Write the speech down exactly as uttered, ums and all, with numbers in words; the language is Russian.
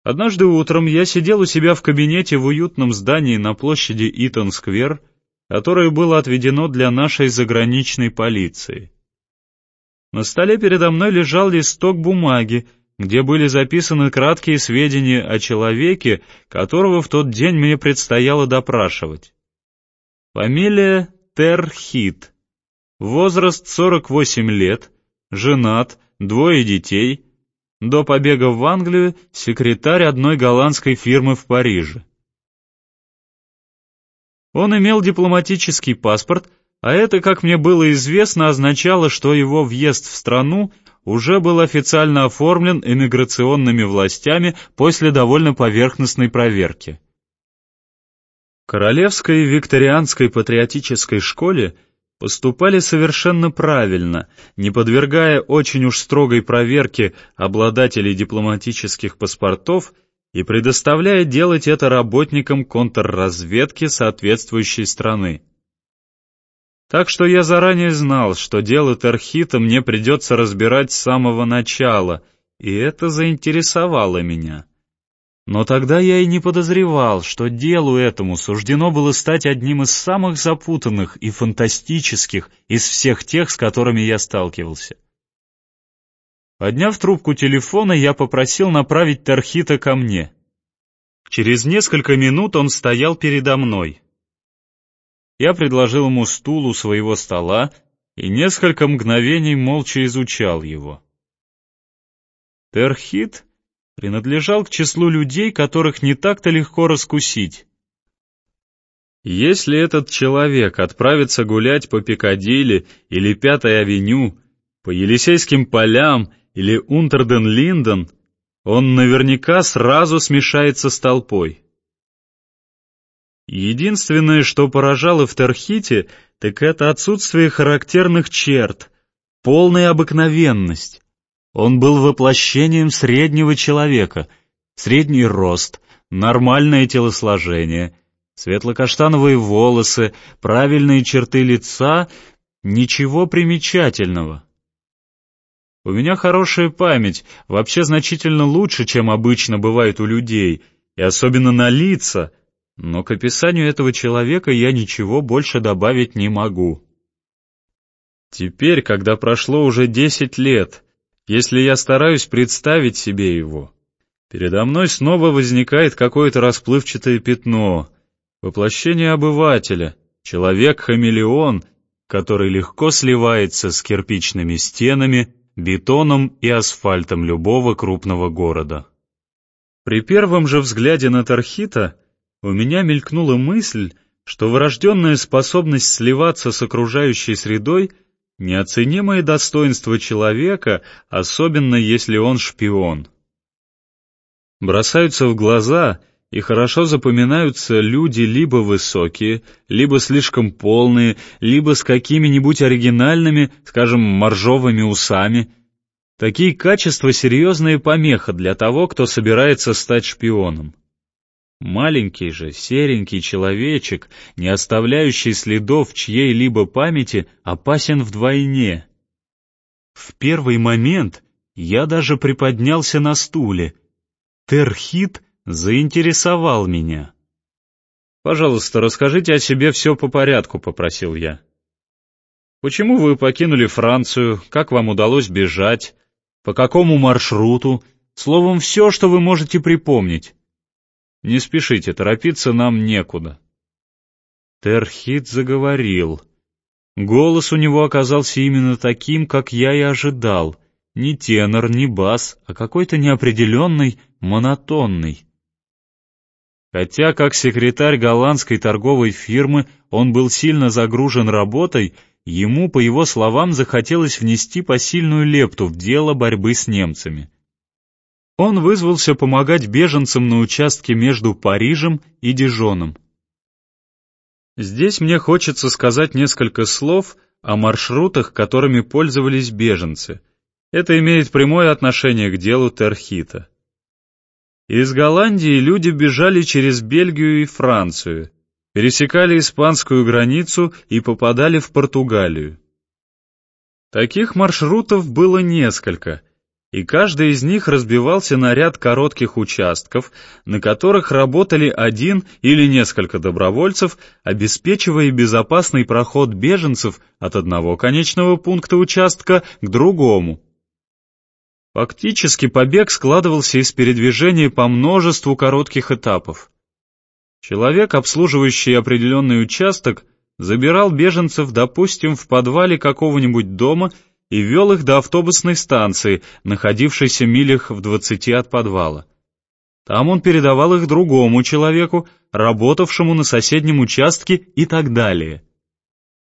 Однажды утром я сидел у себя в кабинете в уютном здании на площади Итон-сквер, которое было отведено для нашей заграничной полиции. На столе передо мной лежал листок бумаги, где были записаны краткие сведения о человеке, которого в тот день мне предстояло допрашивать. Фамилия Терхит, возраст сорок восемь лет, женат, двое детей, до побега в Англию секретарь одной голландской фирмы в Париже. Он имел дипломатический паспорт, а это, как мне было известно, означало, что его въезд в страну уже был официально оформлен иммиграционными властями после довольно поверхностной проверки. В Королевской викторианской патриотической школе поступали совершенно правильно, не подвергая очень уж строгой проверке обладателей дипломатических паспортов и предоставляя делать это работникам контрразведки соответствующей страны. Так что я заранее знал, что дело Терхита мне придется разбирать с самого начала, и это заинтересовало меня. Но тогда я и не подозревал, что делу этому суждено было стать одним из самых запутанных и фантастических из всех тех, с которыми я сталкивался. Подняв трубку телефона, я попросил направить Терхита ко мне. Через несколько минут он стоял передо мной. Я предложил ему стул у своего стола и несколько мгновений молча изучал его. Терхит принадлежал к числу людей, которых не так-то легко раскусить. Если этот человек отправится гулять по Пикадилли или Пятой авеню, по Елисейским полям или Унтерден-Линден, он наверняка сразу смешается с толпой. Единственное, что поражало в Терхите, так это отсутствие характерных черт, полная обыкновенность. Он был воплощением среднего человека, средний рост, нормальное телосложение, светло-каштановые волосы, правильные черты лица, ничего примечательного. У меня хорошая память, вообще значительно лучше, чем обычно бывает у людей, и особенно на лица, но к описанию этого человека я ничего больше добавить не могу. Теперь, когда прошло уже десять лет, если я стараюсь представить себе его, передо мной снова возникает какое-то расплывчатое пятно, воплощение обывателя, человек-хамелеон, который легко сливается с кирпичными стенами, бетоном и асфальтом любого крупного города. При первом же взгляде на Терхита у меня мелькнула мысль, что врожденная способность сливаться с окружающей средой — неоценимое достоинство человека, особенно если он шпион. Бросаются в глаза и хорошо запоминаются люди либо высокие, либо слишком полные, либо с какими-нибудь оригинальными, скажем, моржовыми усами. Такие качества — серьезная помеха для того, кто собирается стать шпионом. Маленький же, серенький человечек, не оставляющий следов в чьей-либо памяти, опасен вдвойне. В первый момент я даже приподнялся на стуле. Терхит заинтересовал меня. «Пожалуйста, расскажите о себе все по порядку», — попросил я. «Почему вы покинули Францию? Как вам удалось бежать? По какому маршруту? Словом, все, что вы можете припомнить. Не спешите, торопиться нам некуда». Терхит заговорил. Голос у него оказался именно таким, как я и ожидал. Не тенор, не бас, а какой-то неопределенный, монотонный. Хотя, как секретарь голландской торговой фирмы, он был сильно загружен работой, ему, по его словам, захотелось внести посильную лепту в дело борьбы с немцами. Он вызвался помогать беженцам на участке между Парижем и Дижоном. Здесь мне хочется сказать несколько слов о маршрутах, которыми пользовались беженцы. Это имеет прямое отношение к делу Терхита. Из Голландии люди бежали через Бельгию и Францию, пересекали испанскую границу и попадали в Португалию. Таких маршрутов было несколько, И каждый из них разбивался на ряд коротких участков, на которых работали один или несколько добровольцев, обеспечивая безопасный проход беженцев от одного конечного пункта участка к другому. Фактически побег складывался из передвижения по множеству коротких этапов. Человек, обслуживающий определенный участок, забирал беженцев, допустим, в подвале какого-нибудь дома и вел их до автобусной станции, находившейся милях в двадцати от подвала. Там он передавал их другому человеку, работавшему на соседнем участке, и так далее.